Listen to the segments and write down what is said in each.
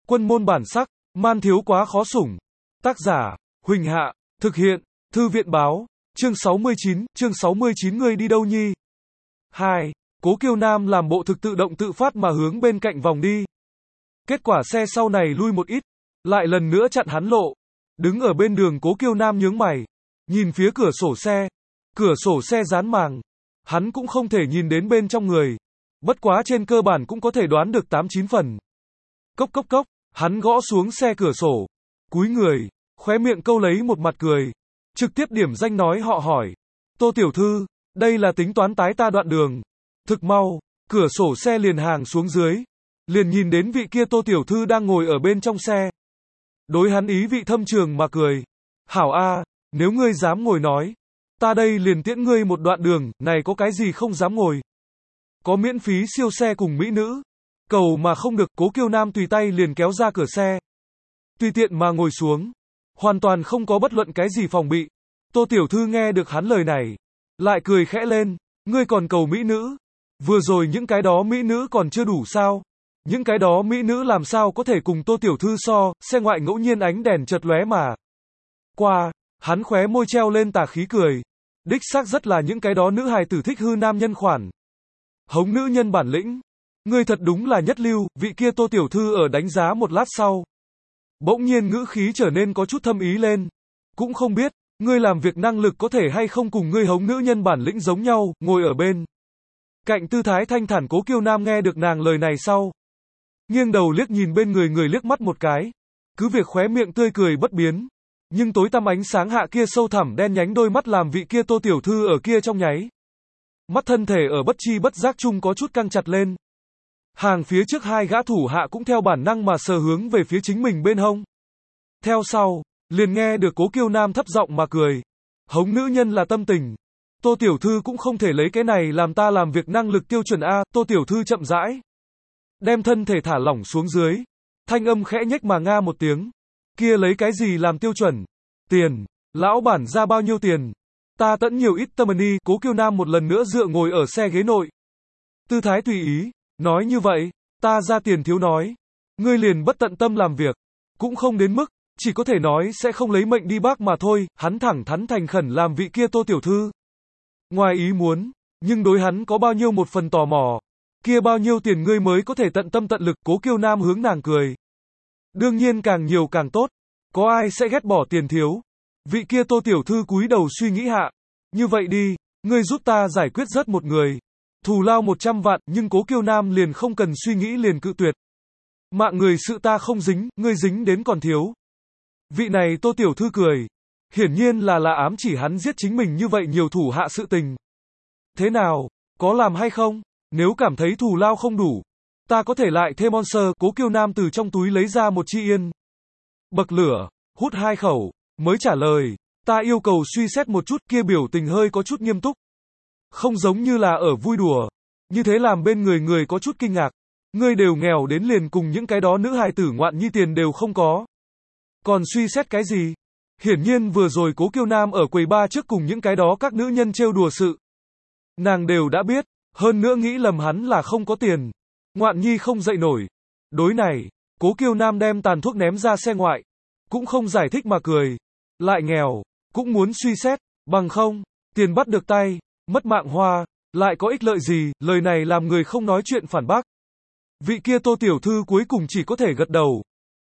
Quân môn bản sắc, man thiếu quá khó sủng. Tác giả, Huỳnh Hạ, thực hiện, Thư viện báo, chương 69 ngươi đi đâu nhi? 2. Cố Kiêu Nam làm bộ thực tự động tự phát mà hướng bên cạnh vòng đi. Kết quả xe sau này lui một ít, lại lần nữa chặn hắn lộ. Đứng ở bên đường Cố Kiêu Nam nhướng mày, nhìn phía cửa sổ xe dán màng. Hắn cũng không thể nhìn đến bên trong người, bất quá trên cơ bản cũng có thể đoán được 8-9 phần. Cốc cốc cốc, hắn gõ xuống xe cửa sổ, cúi người, khóe miệng câu lấy một mặt cười, trực tiếp điểm danh nói họ hỏi. Tô tiểu thư, đây là tính toán tái ta đoạn đường. Thực mau, cửa sổ xe liền hàng xuống dưới, liền nhìn đến vị kia Tô tiểu thư đang ngồi ở bên trong xe. Đối hắn ý vị thâm trường mà cười. Hảo a, nếu ngươi dám ngồi nói, ta đây liền tiễn ngươi một đoạn đường, này có cái gì không dám ngồi. Có miễn phí siêu xe cùng mỹ nữ. Cầu mà không được, Cố Kiêu Nam tùy tay liền kéo ra cửa xe. Tùy tiện mà ngồi xuống. Hoàn toàn không có bất luận cái gì phòng bị. Tô tiểu thư nghe được hắn lời này, lại cười khẽ lên. Ngươi còn cầu mỹ nữ. Vừa rồi những cái đó mỹ nữ còn chưa đủ sao? Những cái đó mỹ nữ làm sao có thể cùng Tô tiểu thư so, xe ngoại ngẫu nhiên ánh đèn chợt lóe mà qua, hắn khóe môi treo lên tà khí cười. Đích xác rất là những cái đó nữ hài tử thích hư nam nhân khoản. Hống nữ nhân bản lĩnh. Ngươi thật đúng là nhất lưu, vị kia Tô tiểu thư ở đánh giá một lát sau. Bỗng nhiên ngữ khí trở nên có chút thâm ý lên. Cũng không biết, ngươi làm việc năng lực có thể hay không cùng ngươi hống nữ nhân bản lĩnh giống nhau, ngồi ở bên cạnh tư thái thanh thản Cố Kiêu Nam nghe được nàng lời này sau. Nghiêng đầu liếc nhìn bên người liếc mắt một cái. Cứ việc khóe miệng tươi cười bất biến. Nhưng tối tăm ánh sáng hạ kia sâu thẳm đen nhánh đôi mắt làm vị kia Tô tiểu thư ở kia trong nháy mắt thân thể ở bất chi bất giác chung có chút căng chặt lên. Hàng phía trước hai gã thủ hạ cũng theo bản năng mà sờ hướng về phía chính mình bên hông. Theo sau, liền nghe được Cố Kiêu Nam thấp giọng mà cười. Hống nữ nhân là tâm tình. Tô tiểu thư cũng không thể lấy cái này làm ta làm việc năng lực tiêu chuẩn A. Tô tiểu thư chậm rãi đem thân thể thả lỏng xuống dưới. Thanh âm khẽ nhếch mà nga một tiếng. Kia lấy cái gì làm tiêu chuẩn? Tiền. Lão bản ra bao nhiêu tiền? Ta tẫn nhiều ít tâm money. Cố Kiêu Nam một lần nữa dựa ngồi ở xe ghế nội. Tư thái tùy ý. Nói như vậy, ta ra tiền thiếu nói. Ngươi liền bất tận tâm làm việc. Cũng không đến mức, chỉ có thể nói sẽ không lấy mệnh đi bác mà thôi. Hắn thẳng thắn thành khẩn làm vị kia Tô tiểu thư ngoài ý muốn, nhưng đối hắn có bao nhiêu một phần tò mò. Kia bao nhiêu tiền ngươi mới có thể tận tâm tận lực. Cố Kiêu Nam hướng nàng cười. Đương nhiên càng nhiều càng tốt. Có ai sẽ ghét bỏ tiền thiếu. Vị kia Tô tiểu thư cúi đầu suy nghĩ hạ. Như vậy đi, ngươi giúp ta giải quyết rất một người. Thù lao 100 vạn, nhưng Cố Kiêu Nam liền không cần suy nghĩ liền cự tuyệt. Mạng người sự ta không dính, ngươi dính đến còn thiếu. Vị này Tô tiểu thư cười. Hiển nhiên là ám chỉ hắn giết chính mình như vậy nhiều thủ hạ sự tình. Thế nào, có làm hay không? Nếu cảm thấy thù lao không đủ, ta có thể lại thêm monster. Cố Kiêu Nam từ trong túi lấy ra một chi yên bậc lửa, hút 2 khẩu, mới trả lời. Ta yêu cầu suy xét một chút. Kia biểu tình hơi có chút nghiêm túc. Không giống như là ở vui đùa. Như thế làm bên người có chút kinh ngạc. Ngươi đều nghèo đến liền cùng những cái đó nữ hài tử ngoạn nhi tiền đều không có. Còn suy xét cái gì? Hiển nhiên vừa rồi Cố Kiêu Nam ở quầy bar trước cùng những cái đó các nữ nhân trêu đùa sự. Nàng đều đã biết, hơn nữa nghĩ lầm hắn là không có tiền. Ngoạn nhi không dậy nổi. Đối này, Cố Kiêu Nam đem tàn thuốc ném ra xe ngoại. Cũng không giải thích mà cười. Lại nghèo, cũng muốn suy xét, bằng không, tiền bắt được tay, mất mạng hoa, lại có ích lợi gì, lời này làm người không nói chuyện phản bác. Vị kia Tô tiểu thư cuối cùng chỉ có thể gật đầu.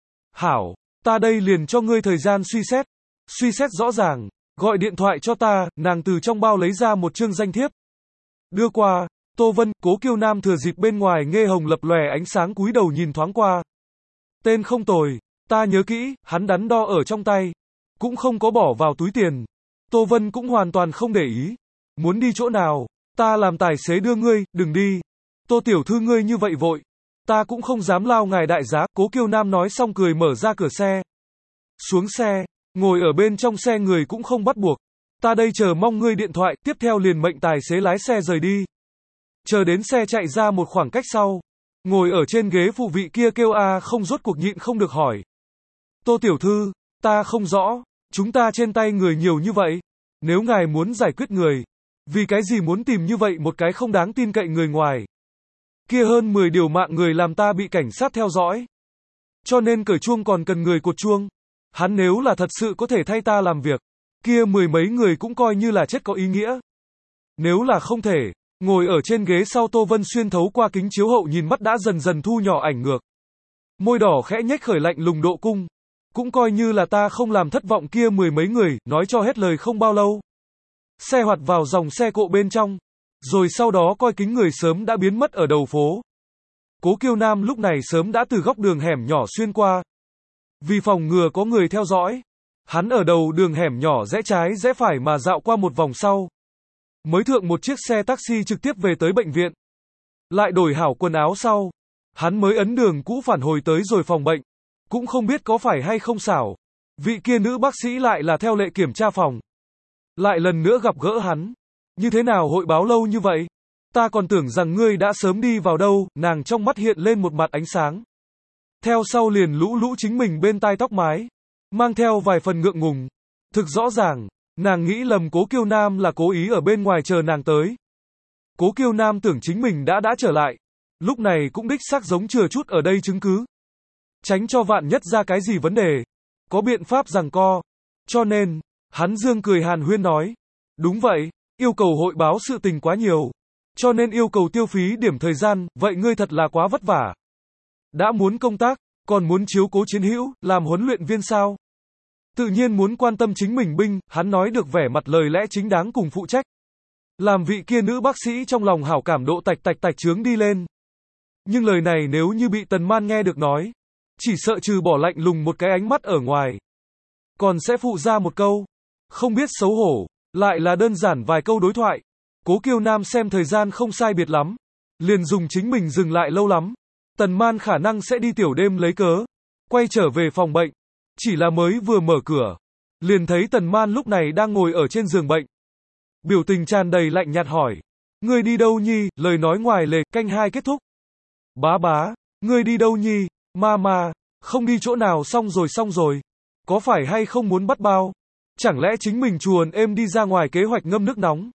Hảo, ta đây liền cho ngươi thời gian suy xét rõ ràng, gọi điện thoại cho ta. Nàng từ trong bao lấy ra một chương danh thiếp. Đưa qua, Tô Vân. Cố Kiêu Nam thừa dịp bên ngoài nghe hồng lập lòe ánh sáng cúi đầu nhìn thoáng qua. Tên không tồi, ta nhớ kỹ. Hắn đắn đo ở trong tay, cũng không có bỏ vào túi tiền. Tô Vân cũng hoàn toàn không để ý. Muốn đi chỗ nào, ta làm tài xế đưa ngươi. Đừng đi, Tô tiểu thư ngươi như vậy vội, ta cũng không dám lao ngài đại giá. Cố Kiêu Nam nói xong cười mở ra cửa xe. Xuống xe, ngồi ở bên trong xe người cũng không bắt buộc. Ta đây chờ mong ngươi điện thoại. Tiếp theo liền mệnh tài xế lái xe rời đi. Chờ đến xe chạy ra một khoảng cách sau, ngồi ở trên ghế phụ vị kia kêu a không rốt cuộc nhịn không được hỏi. Tô tiểu thư, ta không rõ, chúng ta trên tay người nhiều như vậy. Nếu ngài muốn giải quyết người, vì cái gì muốn tìm như vậy một cái không đáng tin cậy người ngoài? Kia hơn 10 điều mạng người làm ta bị cảnh sát theo dõi. Cho nên cởi chuông còn cần người cột chuông. Hắn nếu là thật sự có thể thay ta làm việc, kia mười mấy người cũng coi như là chết có ý nghĩa. Nếu là không thể, ngồi ở trên ghế sau Tô Vân Xuyên thấu qua kính chiếu hậu nhìn mắt đã dần dần thu nhỏ ảnh ngược. Môi đỏ khẽ nhếch khởi lạnh lùng độ cung. Cũng coi như là ta không làm thất vọng kia mười mấy người, nói cho hết lời không bao lâu. Xe hoạt vào dòng xe cộ bên trong. Rồi sau đó coi kính người sớm đã biến mất ở đầu phố. Cố Kiêu Nam lúc này sớm đã từ góc đường hẻm nhỏ xuyên qua. Vì phòng ngừa có người theo dõi, hắn ở đầu đường hẻm nhỏ rẽ trái rẽ phải mà dạo qua một vòng sau. Mới thượng một chiếc xe taxi trực tiếp về tới bệnh viện. Lại đổi hảo quần áo sau. Hắn mới ấn đường cũ phản hồi tới rồi phòng bệnh. Cũng không biết có phải hay không xảo. Vị kia nữ bác sĩ lại là theo lệ kiểm tra phòng. Lại lần nữa gặp gỡ hắn. Như thế nào hội báo lâu như vậy? Ta còn tưởng rằng ngươi đã sớm đi vào đâu, nàng trong mắt hiện lên một mặt ánh sáng. Theo sau liền lũ lũ chính mình bên tai tóc mái. Mang theo vài phần ngượng ngùng. Thực rõ ràng, nàng nghĩ lầm Cố Kiêu Nam là cố ý ở bên ngoài chờ nàng tới. Cố Kiêu Nam tưởng chính mình đã trở lại. Lúc này cũng đích xác giống chừa chút ở đây chứng cứ. Tránh cho vạn nhất ra cái gì vấn đề. Có biện pháp giằng co. Cho nên, hắn dương cười hàn huyên nói. Đúng vậy, yêu cầu hội báo sự tình quá nhiều. Cho nên yêu cầu tiêu phí điểm thời gian, vậy ngươi thật là quá vất vả. Đã muốn công tác, còn muốn chiếu cố chiến hữu, làm huấn luyện viên sao? Tự nhiên muốn quan tâm chính mình binh, hắn nói được vẻ mặt lời lẽ chính đáng cùng phụ trách. Làm vị kia nữ bác sĩ trong lòng hảo cảm độ tạch chướng đi lên. Nhưng lời này nếu như bị Tần Man nghe được nói, chỉ sợ trừ bỏ lạnh lùng một cái ánh mắt ở ngoài. Còn sẽ phụ ra một câu, không biết xấu hổ, lại là đơn giản vài câu đối thoại. Cố Kiêu Nam xem thời gian không sai biệt lắm. Liền dùng chính mình dừng lại lâu lắm. Tần Man khả năng sẽ đi tiểu đêm lấy cớ. Quay trở về phòng bệnh. Chỉ là mới vừa mở cửa. Liền thấy Tần Man lúc này đang ngồi ở trên giường bệnh. Biểu tình tràn đầy lạnh nhạt hỏi. Ngươi đi đâu nhi, lời nói ngoài lề, canh 2 kết thúc. Bá, ngươi đi đâu nhi, ma, không đi chỗ nào xong rồi. Có phải hay không muốn bắt bao? Chẳng lẽ chính mình chuồn êm đi ra ngoài kế hoạch ngâm nước nóng?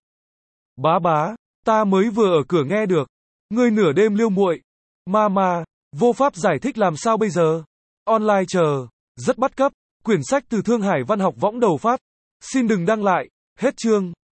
Bá, ta mới vừa ở cửa nghe được. Ngươi nửa đêm liêu muội. Ma, vô pháp giải thích làm sao bây giờ? Online chờ, rất bắt cấp. Quyển sách từ Thương Hải Văn học võng đầu phát. Xin đừng đăng lại, hết chương.